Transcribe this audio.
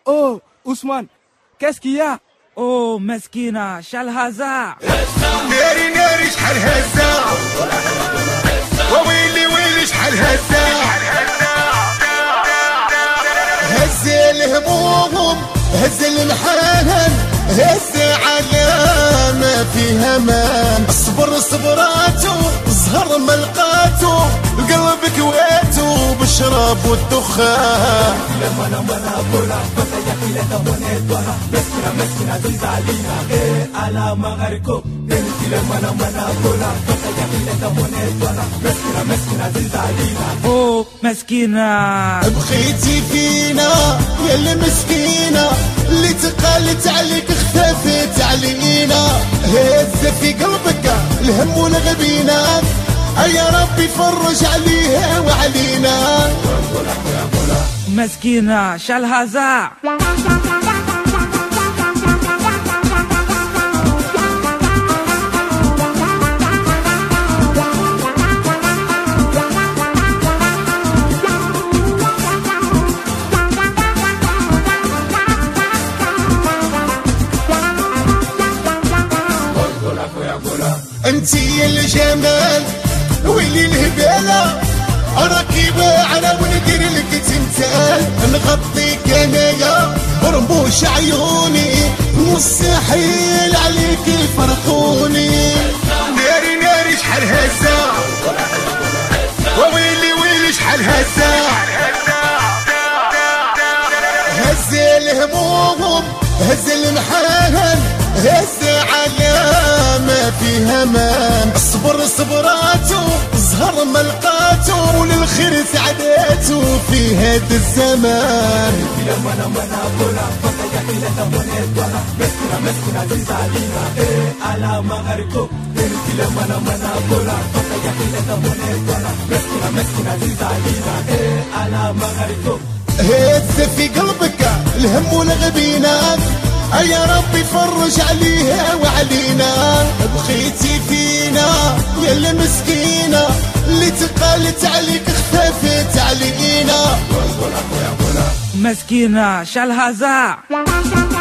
Oh, Ousmane, qu'est-ce qu'il y a? Oh, مسكينة شال هزا ناري ناري شحال هزا وويلي ويلي شحال هزا هز الهموم هز المحنن هز على ما فيها مان اصبر صبراتو زهر ما لقاتو القلب كويتو بالشراب والدخان لما انا بولا فتايا كيلتا ونيتوها مسكينة عزيزة علينا غير على مغاركو بنتي لما انا بولا فتايا كيلتا ونيتوها مسكينة عزيزة علينا Oh, مسكينة بخيتي فينا يا المسكينة اللي تقالت عليك اختفت علينا هز في قلبك الهم والغبينات يا ربي فرج عليها وعلينا مسكينة شال هزا انتي الجمال ويلي الهبالة راكبة على وندير لك تمثال نغطيك انايا برموش عيوني مستحيل عليك يفرقوني ناري ناري شحال هزا وويلي ويلي شحال هزا هز الهموم هز المحنن هز على ما فيها مان اصبر صبراتو زهر ما لقاتو وللخير سعداتو في هاد الزمان لما انا بولا فتايا كيلتا ونيتوها مسكينة عزيزة علينا غير على مغاركو بنتي لما انا بولا فتايا كيلتا ونيتوها مسكينة عزيزة علينا غير على مغاركو هز في قلبك الهم والغبينات يا ربي فرج عليها وعلينا بخيتي فينا يا المسكينة اللي تقالت عليك اختفت علينا مسكينة شال هزا